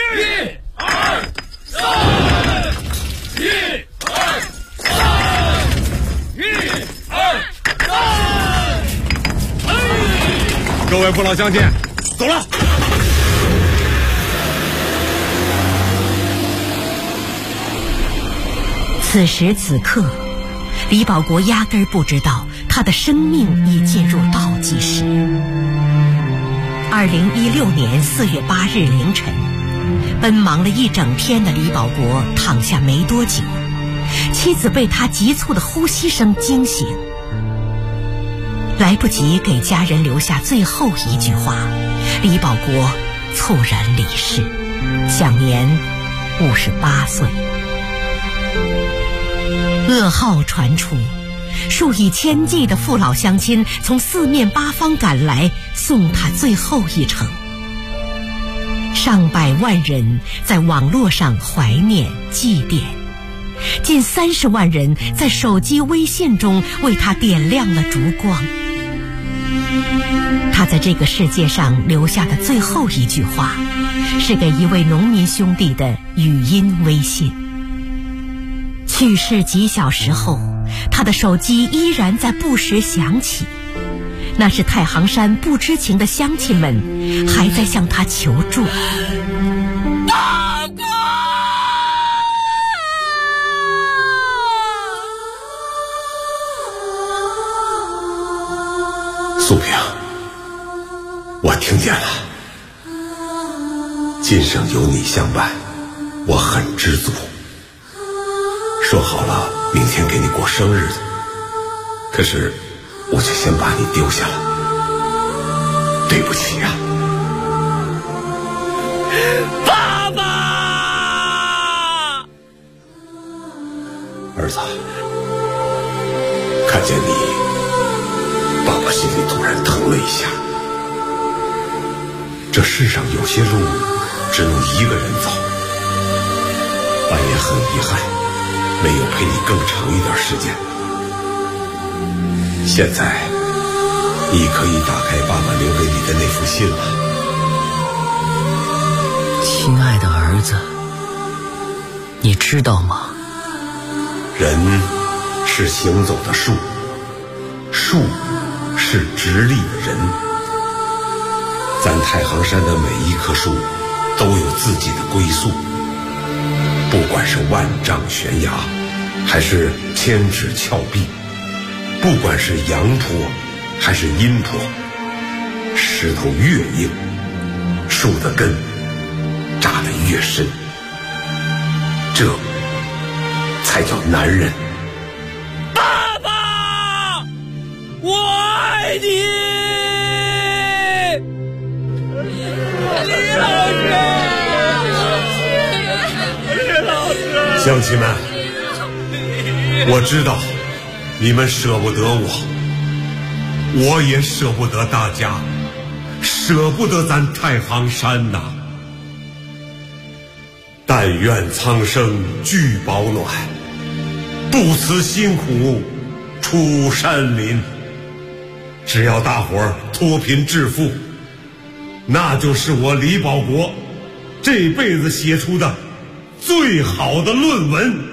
Speaker 14: ，1、2、3，1、2、3，1、2、3。
Speaker 13: 各位父老乡亲，走了。
Speaker 7: 此时此刻，李保国压根儿不知道他的生命已进入倒计时。2016年4月8日凌晨，奔忙了一整天的李保国躺下没多久，妻子被他急促的呼吸声惊醒。来不及给家人留下最后一句话，李保国猝然离世，享年58岁。噩耗传出，数以千计的父老乡亲从4面8方赶来，送他最后一程。上百万人在网络上怀念祭奠，近30万人在手机微信中为他点亮了烛光。他在这个世界上留下的最后一句话，是给一位农民兄弟的语音微信。去世几小时后，他的手机依然在不时响起，那是太行山不知情的乡亲们还在向他求助。
Speaker 14: 大哥！
Speaker 13: 我听见了，今生有你相伴，我很知足。说好了明天给你过生日的，可是我却先把你丢下了，对不起呀，
Speaker 12: 爸爸！
Speaker 13: 儿子，看见你，爸爸心里突然疼了一下。这世上有些路只能一个人走，爸也很遗憾没有陪你更长一点时间。现在你可以打开爸爸留给你的那封信了。
Speaker 18: 亲爱的儿子，你知道吗？
Speaker 13: 人是行走的树，树是直立的人。咱太行山的每一棵树都有自己的归宿，不管是万丈悬崖还是千尺峭壁，不管是阳坡还是阴坡，石头越硬，树的根扎得越深，这才叫男人。
Speaker 12: 爸爸，我爱你！李老师，
Speaker 13: 乡亲们，我知道你们舍不得我也舍不得大家，舍不得咱太行山呐。但愿苍生聚保暖，不辞辛苦出山林。只要大伙儿脱贫致富，那就是我李保国这辈子写出的最好的论文。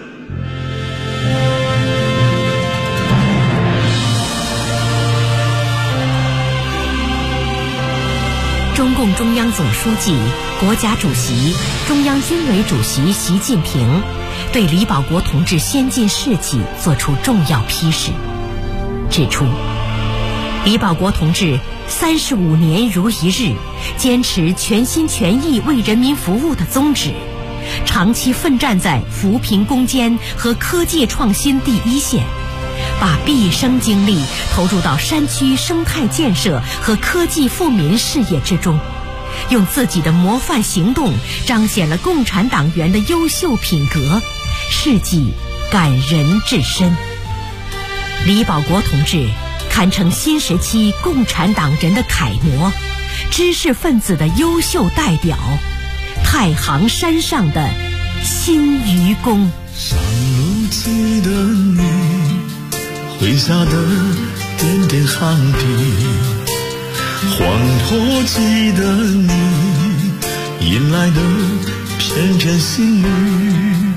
Speaker 7: 中共中央总书记、国家主席、中央军委主席习近平对李保国同志先进事迹作出重要批示，指出李保国同志35年如一日，坚持全心全意为人民服务的宗旨，长期奋战在扶贫攻坚和科技创新第一线，把毕生精力投入到山区生态建设和科技富民事业之中，用自己的模范行动彰显了共产党员的优秀品格，事迹感人至深。李保国同志堪称新时期共产党人的楷模，知识分子的优秀代表，太行山上的新愚公。
Speaker 19: 上路记得你麾下的点点汗滴，黄土记得你引来的片片新绿。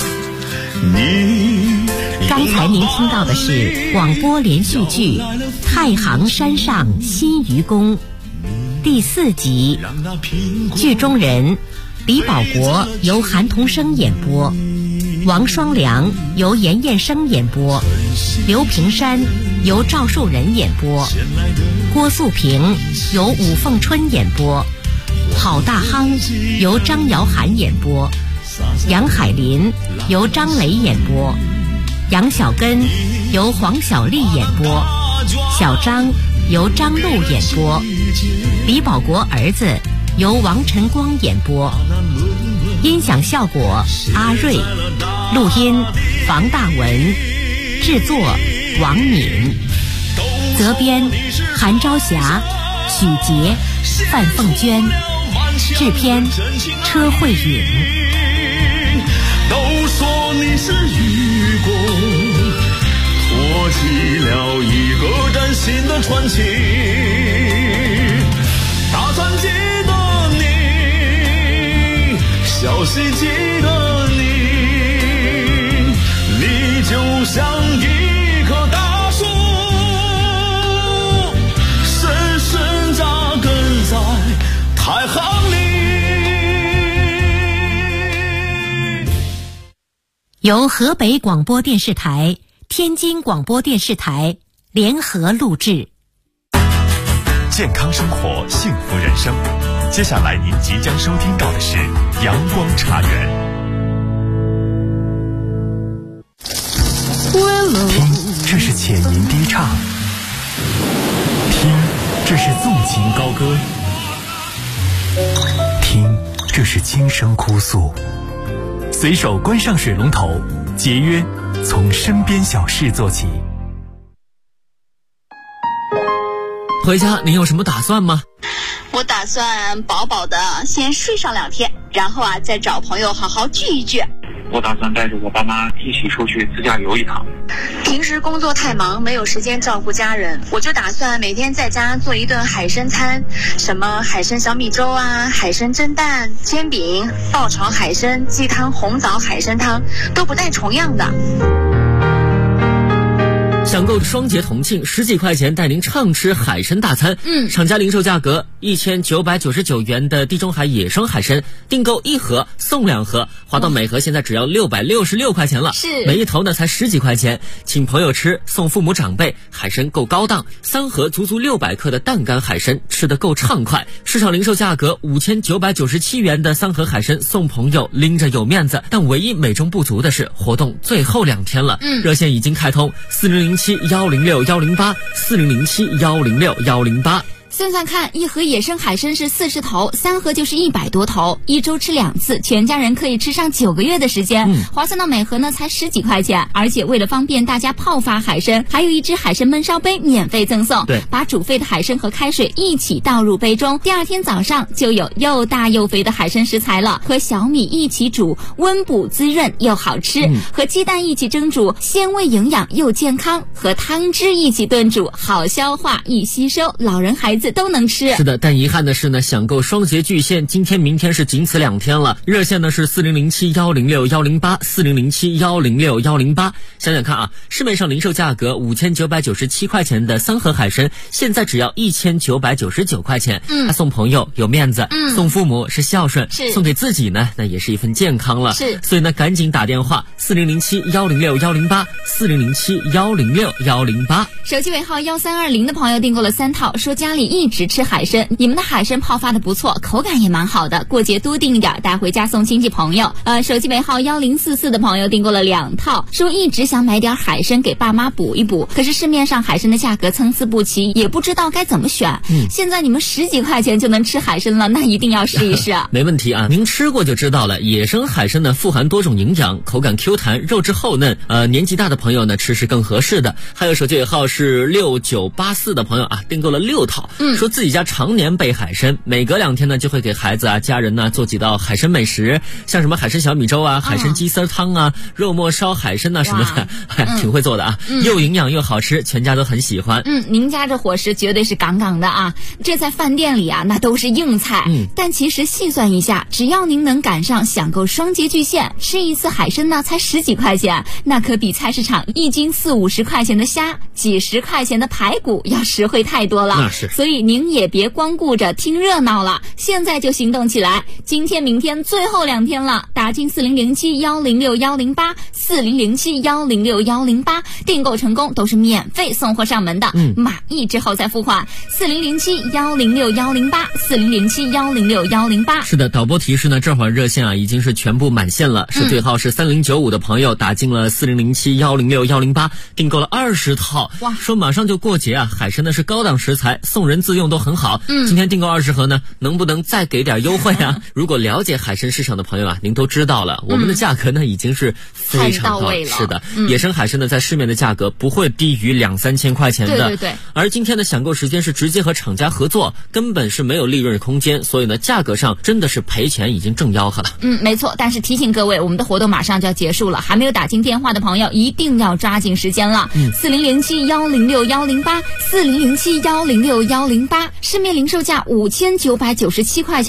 Speaker 7: 刚才您听到的是广播连续剧《太行山上新愚公》第4集，剧中人李保国由韩童生演播，王双良由严彦生演播，刘平山由赵树人演播，郭素平由武凤春演播，郝大夯由张瑶涵演播，杨海林由张雷演播，杨小根由黄小丽演播，小张由张璐演播，李保国儿子由王晨光演播，音响效果阿瑞，录音房大文，制作王敏，责编韩朝霞、许杰、范凤娟，制片车慧允。
Speaker 19: 都说你是愚公，托起了一个崭新的传奇。大川记得你，小溪记得你，你就像一棵大树，深深扎根在太行里。
Speaker 7: 由河北广播电视台、天津广播电视台联合录制。
Speaker 1: 健康生活，幸福人生。接下来您即将收听到的是阳光茶园。
Speaker 20: 听，这是浅吟低唱；听，这是纵情高歌；听，这是轻声哭诉。随手关上水龙头，节约从身边小事做起。
Speaker 21: 回家您有什么打算吗？
Speaker 22: 我打算饱饱的先睡上2天，然后再找朋友好好聚一聚。
Speaker 23: 我打算带着我爸妈一起出去自驾游一趟。
Speaker 22: 平时工作太忙，没有时间照顾家人，我就打算每天在家做一顿海参餐，什么海参小米粥啊，海参蒸蛋、煎饼、爆炒海参、鸡汤、红枣海参汤，都不带重样的。
Speaker 21: 享购双节同庆，10几块钱带您畅吃海参大餐。厂家零售价格1999元的地中海野生海参，订购1盒送2盒，划到每盒现在只要666块钱了。
Speaker 2: 是，
Speaker 21: 每一头呢才10几块钱，请朋友吃，送父母长辈，海参够高档。3盒足足600克的淡干海参，吃得够畅快。市场零售价格5997元的3盒海参送朋友，拎着有面子。但唯一美中不足的是，活动最后2天了。热线已经开通4007-106-108，4007-106-108。
Speaker 24: 算算看，1盒野生海参是40头，3盒就是100多头，1周吃2次，全家人可以吃上9个月的时间，划算到每盒呢才10几块钱。而且为了方便大家泡发海参，还有1只海参焖烧杯免费赠送。
Speaker 21: 对，
Speaker 24: 把煮沸的海参和开水一起倒入杯中，第2天早上就有又大又肥的海参食材了。和小米一起煮，温补滋润又好吃；和鸡蛋一起蒸煮，鲜味营养又健康；和汤汁一起炖煮，好消化易吸收，老人孩子都能吃。
Speaker 21: 是的，但遗憾的是呢，享购双节巨献，今天明天是仅此2天了。热线呢是4007-106-108，4007-106-108。想想看啊，市面上零售价格5997块钱的3盒海参，现在只要1999块钱。送朋友有面子，送父母是孝顺，送给自己呢，那也是一份健康了。所以呢，赶紧打电话4007-106-108，4007-106-108。
Speaker 24: 手机尾号1320的朋友订购了3套，说家里一直吃海参，你们的海参泡发的不错，口感也蛮好的，过节多订一点带回家送亲戚朋友。手机尾号1044的朋友订购了2套，说一直想买点海参给爸妈补一补，可是市面上海参的价格参差不齐，也不知道该怎么选。现在你们10几块钱就能吃海参了，那一定要试一试。
Speaker 21: 没问题啊，您吃过就知道了。野生海参呢富含多种营养，口感 Q 弹，肉质厚嫩，年纪大的朋友呢吃是更合适的。还有手机尾号是6984的朋友啊，订购了6套，说自己家常年备海参，每隔2天呢就会给孩子啊家人呢做几道海参美食，像什么海参小米粥啊、海参鸡丝汤啊、肉末烧海参啊什么的，挺会做的啊，又营养又好吃，全家都很喜欢。
Speaker 24: 您家这伙食绝对是杠杠的啊，这在饭店里啊那都是硬菜。但其实细算一下，只要您能赶上享购双节巨献，吃一次海参呢才10几块钱，那可比菜市场1斤40-50块钱的虾、几十块钱的排骨要实惠太多了。
Speaker 21: 那是，
Speaker 24: 所以您也别光顾着听热闹了，现在就行动起来。今天明天最后2天了，打进4007-106-108， 4007-106-108，订购成功都是免费送货上门的，满意之后再付款。4007-106-108， 4007-106-108。
Speaker 21: 是的，导播提示呢，这会儿热线啊已经是全部满线了，是对号是3095的朋友打进了4007-106-108，订购了20套。哇，说马上就过节啊，海参呢是高档食材，送人自用都很好。今天订购20盒呢，能不能再给点优惠啊？如果了解海参市场的朋友啊，您都知道了，我们的价格呢已经是非常高。是的，野生海参呢在市面的价格不会低于2-3千块钱的。
Speaker 24: 对。
Speaker 21: 而今天的享购时间是直接和厂家合作，根本是没有利润空间，所以呢价格上真的是赔钱已经挣吆喝了。
Speaker 24: 没错，但是提醒各位，我们的活动马上就要结束了，还没有打进电话的朋友一定要抓紧时间了。4007-106-108， 4007-106-108，市面零售价5997块钱。